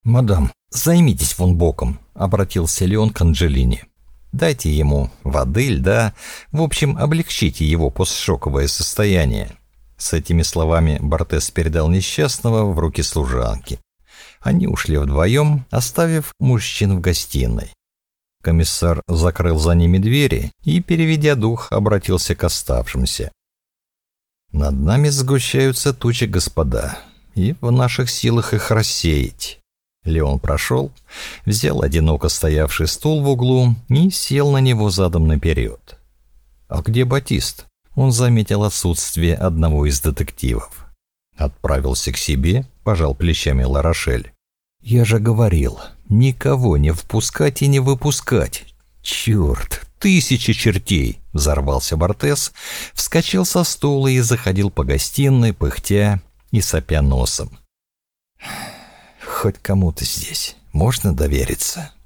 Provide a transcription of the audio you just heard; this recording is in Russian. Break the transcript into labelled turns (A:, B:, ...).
A: «Мадам, займитесь вон боком», — обратился Леон к Анджелине. «Дайте ему воды, льда, в общем, облегчите его постшоковое состояние». С этими словами Бортес передал несчастного в руки служанки. Они ушли вдвоем, оставив мужчин в гостиной. Комиссар закрыл за ними двери и, переведя дух, обратился к оставшимся. «Над нами сгущаются тучи, господа, и в наших силах их рассеять». Леон прошел, взял одиноко стоявший стул в углу и сел на него задом наперед. «А где Батист?» Он заметил отсутствие одного из детективов. Отправился к себе, пожал плечами Ларошель. «Я же говорил, никого не впускать и не выпускать. Черт, 1000 чертей!» — взорвался Бортес, вскочил со стула и заходил по гостиной, пыхтя и сопя носом. «Хоть кому-то здесь можно довериться».